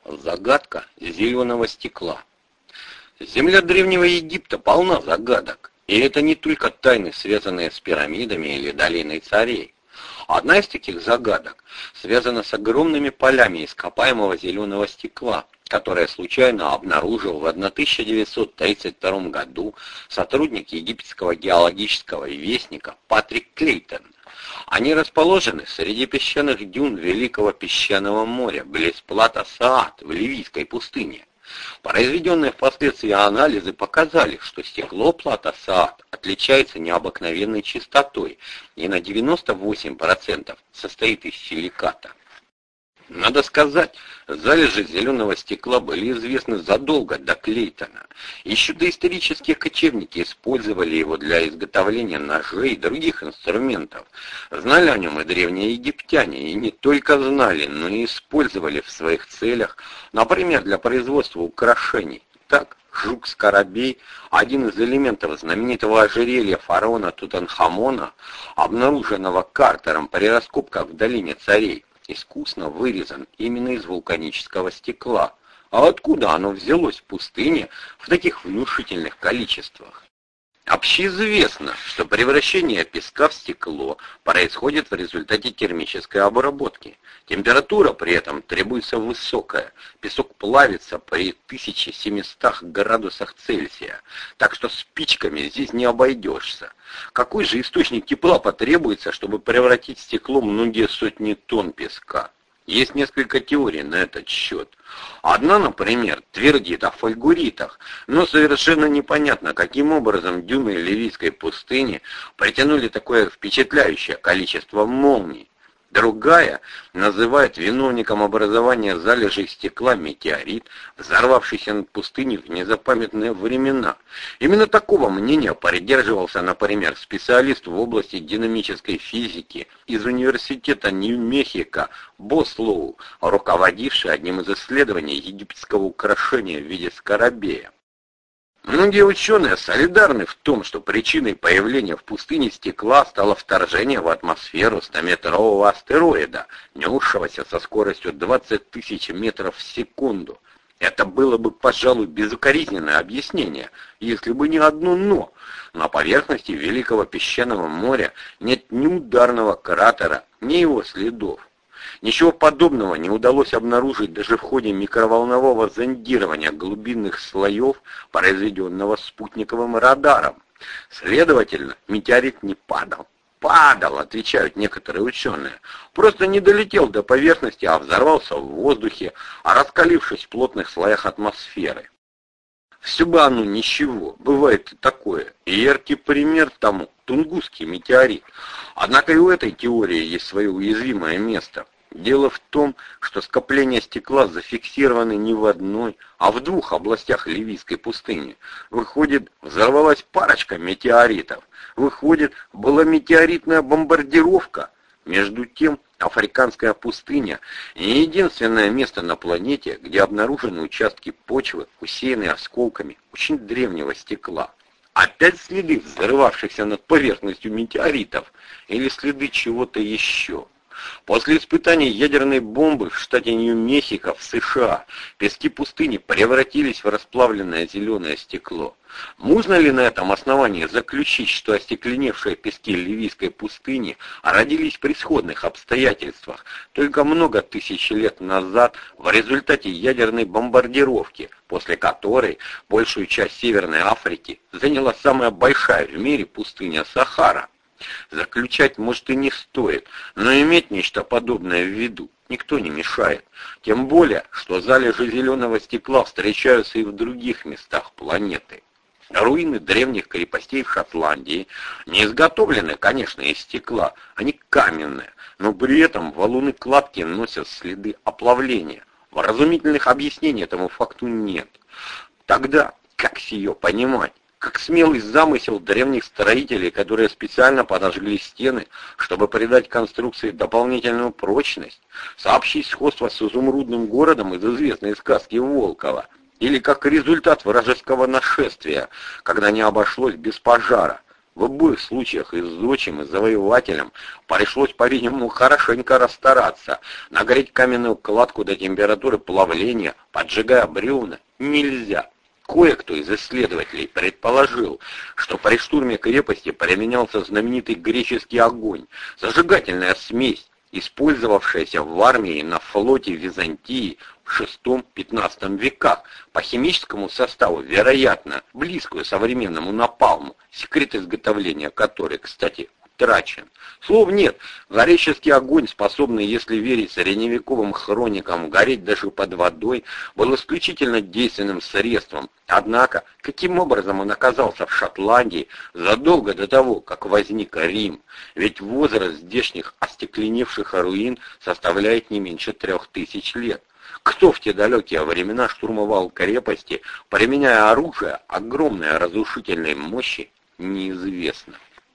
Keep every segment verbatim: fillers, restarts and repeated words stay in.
Загадка зеленого стекла. Земля Древнего Египта полна загадок, и это не только тайны, связанные с пирамидами или долиной царей. Одна из таких загадок связана с огромными полями ископаемого зеленого стекла, которое случайно обнаружил в тысяча девятьсот тридцать втором году сотрудник египетского геологического вестника Патрик Клейтон. Они расположены среди песчаных дюн Великого песчаного моря, близ плато Саад в Ливийской пустыне. Произведенные впоследствии анализы показали, что стекло плато Саад отличается необыкновенной чистотой и на девяносто восемь процентов состоит из силиката. Надо сказать, залежи зеленого стекла были известны задолго до Клейтона. Еще доисторические кочевники использовали его для изготовления ножей и других инструментов. Знали о нем и древние египтяне, и не только знали, но и использовали в своих целях, например, для производства украшений. Так, жук-скоробей, один из элементов знаменитого ожерелья фараона Тутанхамона, обнаруженного Картером при раскопках в долине царей, искусно вырезан именно из вулканического стекла. А откуда оно взялось в пустыне в таких внушительных количествах? Общеизвестно, что превращение песка в стекло происходит в результате термической обработки. Температура при этом требуется высокая. Песок плавится при тысяча семистах градусах Цельсия, так что спичками здесь не обойдешься. Какой же источник тепла потребуется, чтобы превратить в стекло многие сотни тонн песка? Есть несколько теорий на этот счет. Одна, например, твердит о фольгуритах, но совершенно непонятно, каким образом дюны Ливийской пустыни притянули такое впечатляющее количество молний. Другая называет виновником образования залежей стекла метеорит, взорвавшийся над пустыней в незапамятные времена. Именно такого мнения придерживался, например, специалист в области динамической физики из университета Нью-Мехико Бослоу, руководивший одним из исследований египетского украшения в виде скоробея. Многие ученые солидарны в том, что причиной появления в пустыне стекла стало вторжение в атмосферу стометрового астероида, несшегося со скоростью двадцать тысяч метров в секунду. Это было бы, пожалуй, безукоризненное объяснение, если бы не одно «но». На поверхности Великого песчаного моря нет ни ударного кратера, ни его следов. Ничего подобного не удалось обнаружить даже в ходе микроволнового зондирования глубинных слоев, произведенного спутниковым радаром. Следовательно, метеорит не падал. Падал, отвечают некоторые ученые. Просто не долетел до поверхности, а взорвался в воздухе, а раскалившись в плотных слоях атмосферы. Все бы оно ничего, бывает и такое. И яркий пример тому Тунгусский метеорит. Однако и у этой теории есть свое уязвимое место. Дело в том, что скопления стекла зафиксированы не в одной, а в двух областях Ливийской пустыни. Выходит, взорвалась парочка метеоритов. Выходит, была метеоритная бомбардировка. Между тем, африканская пустыня не единственное место на планете, где обнаружены участки почвы, усеянные осколками очень древнего стекла. Опять следы взрывавшихся над поверхностью метеоритов или следы чего-то еще. После испытаний ядерной бомбы в штате Нью-Мехико в США пески пустыни превратились в расплавленное зеленое стекло. Можно ли на этом основании заключить, что остекленевшие пески Ливийской пустыни родились при сходных обстоятельствах, только много тысяч лет назад в результате ядерной бомбардировки, после которой большую часть Северной Африки заняла самая большая в мире пустыня Сахара? Заключать, может, и не стоит, но иметь нечто подобное в виду никто не мешает. Тем более, что залежи зеленого стекла встречаются и в других местах планеты. Руины древних крепостей в Шотландии не изготовлены, конечно, из стекла, они каменные, но при этом валуны-кладки носят следы оплавления. Вразумительных объяснений этому факту нет. Тогда как сие понимать? Как смелый замысел древних строителей, которые специально подожгли стены, чтобы придать конструкции дополнительную прочность, сообщить сходство с изумрудным городом из известной сказки Волкова, или как результат вражеского нашествия, когда не обошлось без пожара. В обоих случаях и зодчим, и завоевателям пришлось, по-видимому, хорошенько расстараться. Нагреть каменную кладку до температуры плавления, поджигая бревна, нельзя. Кое-кто из исследователей предположил, что при штурме крепости применялся знаменитый греческий огонь, зажигательная смесь, использовавшаяся в армии и на флоте Византии в шестом-пятнадцатом веках, по химическому составу, вероятно, близкую современному напалму, секрет изготовления которой, кстати, утрачен. Слов нет, греческий огонь, способный, если верить средневековым хроникам, гореть даже под водой, был исключительно действенным средством. Однако, каким образом он оказался в Шотландии задолго до того, как возник Рим? Ведь возраст здешних остекленевших руин составляет не меньше трех тысяч лет. Кто в те далекие времена штурмовал крепости, применяя оружие огромной разрушительной мощи, неизвестно.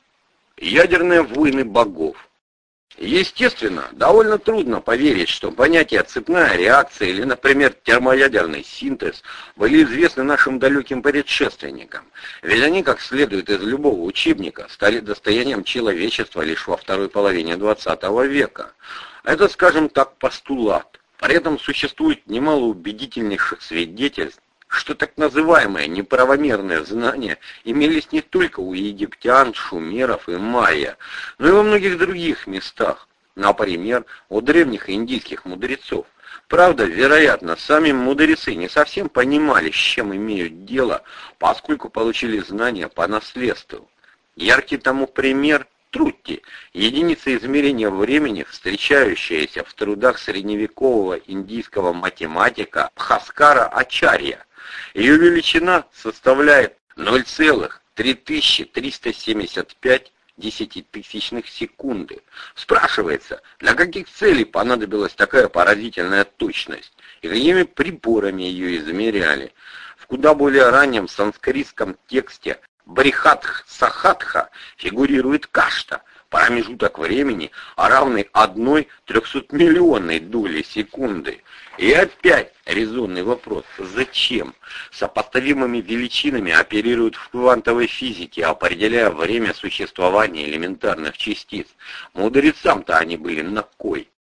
Ядерные войны богов. Естественно, довольно трудно поверить, что понятия «цепная реакция» или, например, термоядерный синтез были известны нашим далеким предшественникам, ведь они, как следует из любого учебника, стали достоянием человечества лишь во второй половине двадцатого века. Это, скажем так, постулат. При этом существует немало убедительнейших свидетельств, что так называемые неправомерные знания имелись не только у египтян, шумеров и майя, но и во многих других местах, например, у древних индийских мудрецов. Правда, вероятно, сами мудрецы не совсем понимали, с чем имеют дело, поскольку получили знания по наследству. Яркий тому пример – Трутти, единица измерения времени, встречающаяся в трудах средневекового индийского математика Бхаскара Ачарья. Ее величина составляет ноль целых три тысячи триста семьдесят пять десятитысячных секунды. Спрашивается, для каких целей понадобилась такая поразительная точность, и какими приборами ее измеряли. В куда более раннем санскритском тексте Брихат-Сахатха фигурирует кашта, промежуток времени, равный одной трехсотмиллионной доли секунды. И опять резонный вопрос: зачем? Сопоставимыми величинами оперируют в квантовой физике, определяя время существования элементарных частиц. Мудрецам-то они были на кой?